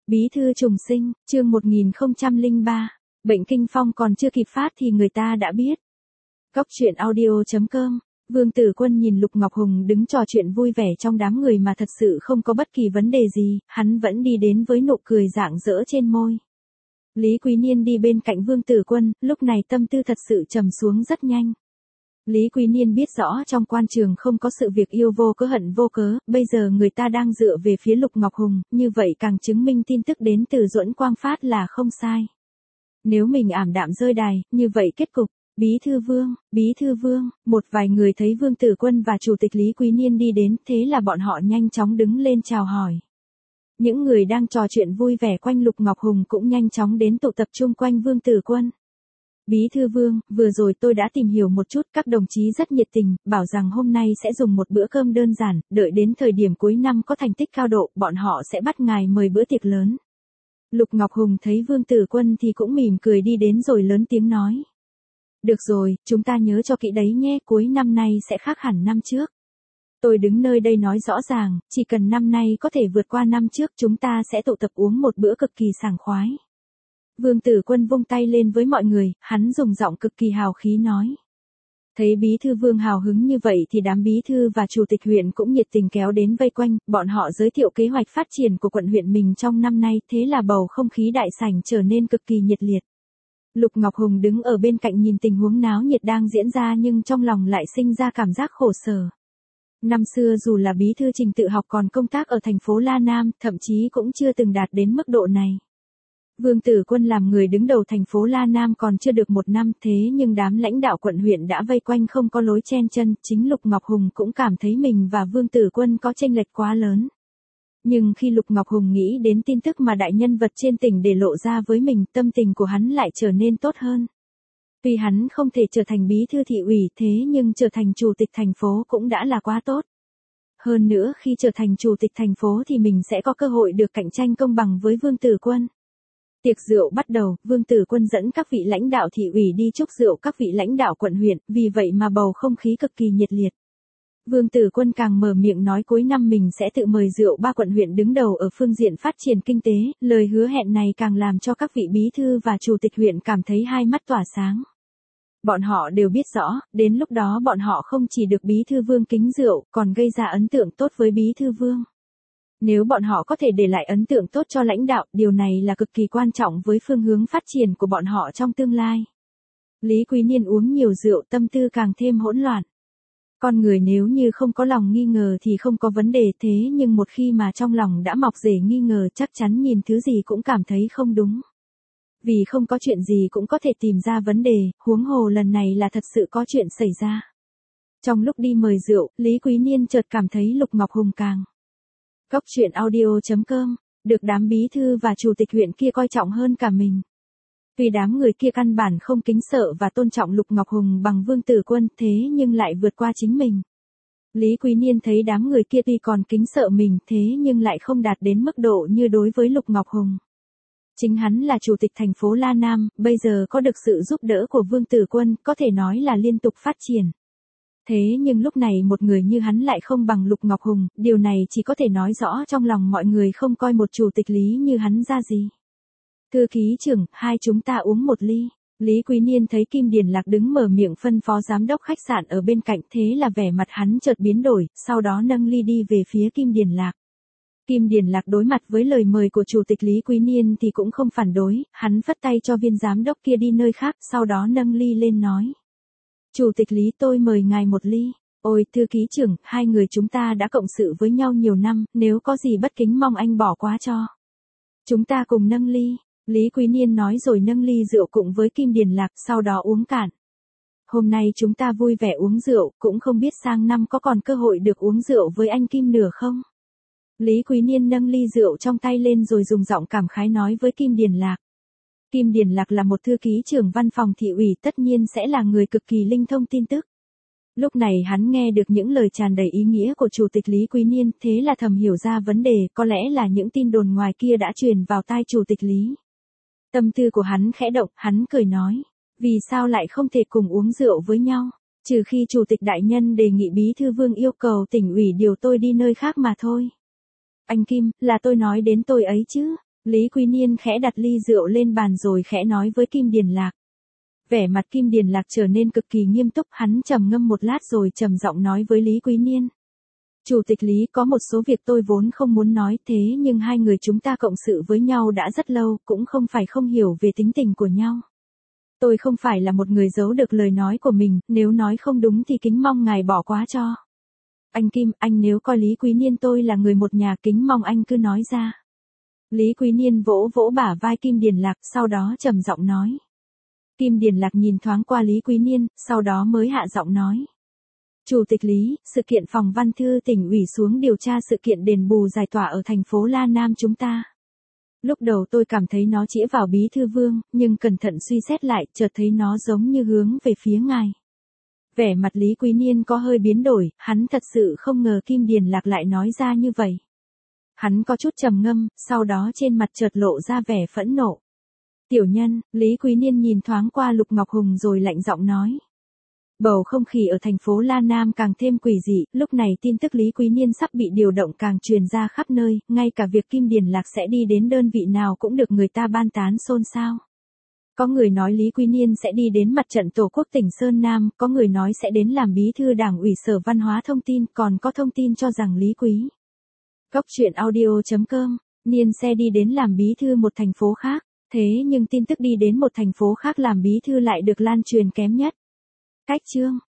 Bí thư trùng sinh, chương 1003, bệnh kinh phong còn chưa kịp phát thì người ta đã biết. Góc truyện audio.com, Vương Tử Quân nhìn Lục Ngọc Hùng đứng trò chuyện vui vẻ trong đám người mà thật sự không có bất kỳ vấn đề gì, hắn vẫn đi đến với nụ cười rạng rỡ trên môi. Lý Quý Niên đi bên cạnh Vương Tử Quân, lúc này tâm tư thật sự trầm xuống rất nhanh. Lý Quý Niên biết rõ trong quan trường không có sự việc yêu vô cớ hận vô cớ, bây giờ người ta đang dựa về phía Lục Ngọc Hùng, như vậy càng chứng minh tin tức đến từ Duẫn Quang Phát là không sai. Nếu mình ảm đạm rơi đài, như vậy kết cục, Bí Thư Vương, một vài người thấy Vương Tử Quân và Chủ tịch Lý Quý Niên đi đến, thế là bọn họ nhanh chóng đứng lên chào hỏi. Những người đang trò chuyện vui vẻ quanh Lục Ngọc Hùng cũng nhanh chóng đến tụ tập chung quanh Vương Tử Quân. Bí thư Vương, vừa rồi tôi đã tìm hiểu một chút, các đồng chí rất nhiệt tình, bảo rằng hôm nay sẽ dùng một bữa cơm đơn giản, đợi đến thời điểm cuối năm có thành tích cao độ, bọn họ sẽ bắt ngài mời bữa tiệc lớn. Lục Ngọc Hùng thấy Vương Tử Quân thì cũng mỉm cười đi đến rồi lớn tiếng nói. Được rồi, chúng ta nhớ cho kỹ đấy nhé, cuối năm nay sẽ khác hẳn năm trước. Tôi đứng nơi đây nói rõ ràng, chỉ cần năm nay có thể vượt qua năm trước chúng ta sẽ tụ tập uống một bữa cực kỳ sảng khoái. Vương Tử Quân vung tay lên với mọi người, hắn dùng giọng cực kỳ hào khí nói. Thấy Bí thư Vương hào hứng như vậy thì đám bí thư và chủ tịch huyện cũng nhiệt tình kéo đến vây quanh, bọn họ giới thiệu kế hoạch phát triển của quận huyện mình trong năm nay, thế là bầu không khí đại sảnh trở nên cực kỳ nhiệt liệt. Lục Ngọc Hùng đứng ở bên cạnh nhìn tình huống náo nhiệt đang diễn ra nhưng trong lòng lại sinh ra cảm giác khổ sở. Năm xưa dù là bí thư Trình tự học còn công tác ở thành phố La Nam, thậm chí cũng chưa từng đạt đến mức độ này. Vương Tử Quân làm người đứng đầu thành phố La Nam còn chưa được một năm, thế nhưng đám lãnh đạo quận huyện đã vây quanh không có lối chen chân, chính Lục Ngọc Hùng cũng cảm thấy mình và Vương Tử Quân có chênh lệch quá lớn. Nhưng khi Lục Ngọc Hùng nghĩ đến tin tức mà đại nhân vật trên tỉnh để lộ ra với mình, tâm tình của hắn lại trở nên tốt hơn. Tuy hắn không thể trở thành bí thư thị ủy thế nhưng trở thành chủ tịch thành phố cũng đã là quá tốt. Hơn nữa khi trở thành chủ tịch thành phố thì mình sẽ có cơ hội được cạnh tranh công bằng với Vương Tử Quân. Tiệc rượu bắt đầu, Vương Tử Quân dẫn các vị lãnh đạo thị ủy đi chúc rượu các vị lãnh đạo quận huyện, vì vậy mà bầu không khí cực kỳ nhiệt liệt. Vương Tử Quân càng mở miệng nói cuối năm mình sẽ tự mời rượu 3 quận huyện đứng đầu ở phương diện phát triển kinh tế, lời hứa hẹn này càng làm cho các vị bí thư và chủ tịch huyện cảm thấy hai mắt tỏa sáng. Bọn họ đều biết rõ, đến lúc đó bọn họ không chỉ được Bí thư Vương kính rượu, còn gây ra ấn tượng tốt với Bí thư Vương. Nếu bọn họ có thể để lại ấn tượng tốt cho lãnh đạo, điều này là cực kỳ quan trọng với phương hướng phát triển của bọn họ trong tương lai. Lý Quý Niên uống nhiều rượu tâm tư càng thêm hỗn loạn. Con người nếu như không có lòng nghi ngờ thì không có vấn đề thế nhưng một khi mà trong lòng đã mọc rễ nghi ngờ chắc chắn nhìn thứ gì cũng cảm thấy không đúng. Vì không có chuyện gì cũng có thể tìm ra vấn đề, huống hồ lần này là thật sự có chuyện xảy ra. Trong lúc đi mời rượu, Lý Quý Niên chợt cảm thấy Lục Ngọc Hùng càng. Góc truyện audio.com, được đám bí thư và chủ tịch huyện kia coi trọng hơn cả mình. Vì đám người kia căn bản không kính sợ và tôn trọng Lục Ngọc Hùng bằng Vương Tử Quân thế nhưng lại vượt qua chính mình. Lý Quý Niên thấy đám người kia tuy còn kính sợ mình thế nhưng lại không đạt đến mức độ như đối với Lục Ngọc Hùng. Chính hắn là chủ tịch thành phố La Nam, bây giờ có được sự giúp đỡ của Vương Tử Quân có thể nói là liên tục phát triển. Thế nhưng lúc này một người như hắn lại không bằng Lục Ngọc Hùng, điều này chỉ có thể nói rõ trong lòng mọi người không coi một chủ tịch Lý như hắn ra gì. Thư ký trưởng, hai chúng ta uống một ly. Lý Quý Niên thấy Kim Điền Lạc đứng mở miệng phân phó giám đốc khách sạn ở bên cạnh thế là vẻ mặt hắn chợt biến đổi, sau đó nâng ly đi về phía Kim Điền Lạc. Kim Điền Lạc đối mặt với lời mời của chủ tịch Lý Quý Niên thì cũng không phản đối, hắn phất tay cho viên giám đốc kia đi nơi khác, sau đó nâng ly lên nói. Chủ tịch Lý tôi mời ngài một ly. Ôi thư ký trưởng, hai người chúng ta đã cộng sự với nhau nhiều năm, nếu có gì bất kính mong anh bỏ qua cho. Chúng ta cùng nâng ly. Lý Quý Niên nói rồi nâng ly rượu cùng với Kim Điền Lạc, sau đó uống cạn. Hôm nay chúng ta vui vẻ uống rượu, cũng không biết sang năm có còn cơ hội được uống rượu với anh Kim nữa không? Lý Quý Niên nâng ly rượu trong tay lên rồi dùng giọng cảm khái nói với Kim Điền Lạc. Kim Điền Lạc là một thư ký trưởng văn phòng thị ủy tất nhiên sẽ là người cực kỳ linh thông tin tức. Lúc này hắn nghe được những lời tràn đầy ý nghĩa của chủ tịch Lý Quý Niên thế là thầm hiểu ra vấn đề có lẽ là những tin đồn ngoài kia đã truyền vào tai chủ tịch Lý. Tâm tư của hắn khẽ động, hắn cười nói, vì sao lại không thể cùng uống rượu với nhau, trừ khi chủ tịch đại nhân đề nghị bí thư Vương yêu cầu tỉnh ủy điều tôi đi nơi khác mà thôi. Anh Kim, là tôi nói đến tôi ấy chứ, Lý Quý Niên khẽ đặt ly rượu lên bàn rồi khẽ nói với Kim Điền Lạc. Vẻ mặt Kim Điền Lạc trở nên cực kỳ nghiêm túc, hắn trầm ngâm một lát rồi trầm giọng nói với Lý Quý Niên. Chủ tịch Lý, có một số việc tôi vốn không muốn nói, thế nhưng hai người chúng ta cộng sự với nhau đã rất lâu, cũng không phải không hiểu về tính tình của nhau. Tôi không phải là một người giấu được lời nói của mình, nếu nói không đúng thì kính mong ngài bỏ qua cho. Anh Kim, anh nếu coi Lý Quý Niên tôi là người một nhà, kính mong anh cứ nói ra. Lý Quý Niên vỗ vỗ bả vai Kim Điền Lạc, sau đó trầm giọng nói. Kim Điền Lạc nhìn thoáng qua Lý Quý Niên, sau đó mới hạ giọng nói. Chủ tịch Lý, sự kiện phòng văn thư tỉnh ủy xuống điều tra sự kiện đền bù giải tỏa ở thành phố La Nam chúng ta. Lúc đầu tôi cảm thấy nó chĩa vào Bí thư Vương, nhưng cẩn thận suy xét lại, chợt thấy nó giống như hướng về phía ngài. Vẻ mặt Lý Quý Niên có hơi biến đổi, hắn thật sự không ngờ Kim Điền Lạc lại nói ra như vậy. Hắn có chút trầm ngâm, sau đó trên mặt chợt lộ ra vẻ phẫn nộ. Tiểu nhân, Lý Quý Niên nhìn thoáng qua Lục Ngọc Hùng rồi lạnh giọng nói. Bầu không khí ở thành phố La Nam càng thêm quỷ dị, lúc này tin tức Lý Quý Niên sắp bị điều động càng truyền ra khắp nơi, ngay cả việc Kim Điền Lạc sẽ đi đến đơn vị nào cũng được người ta ban tán xôn xao. Có người nói Lý Quý Niên sẽ đi đến mặt trận Tổ quốc tỉnh Sơn Nam, có người nói sẽ đến làm bí thư đảng ủy Sở Văn hóa Thông tin, còn có thông tin cho rằng Lý Quý. Góc truyện audio.com, Niên sẽ đi đến làm bí thư một thành phố khác, thế nhưng tin tức đi đến một thành phố khác làm bí thư lại được lan truyền kém nhất. Cách chương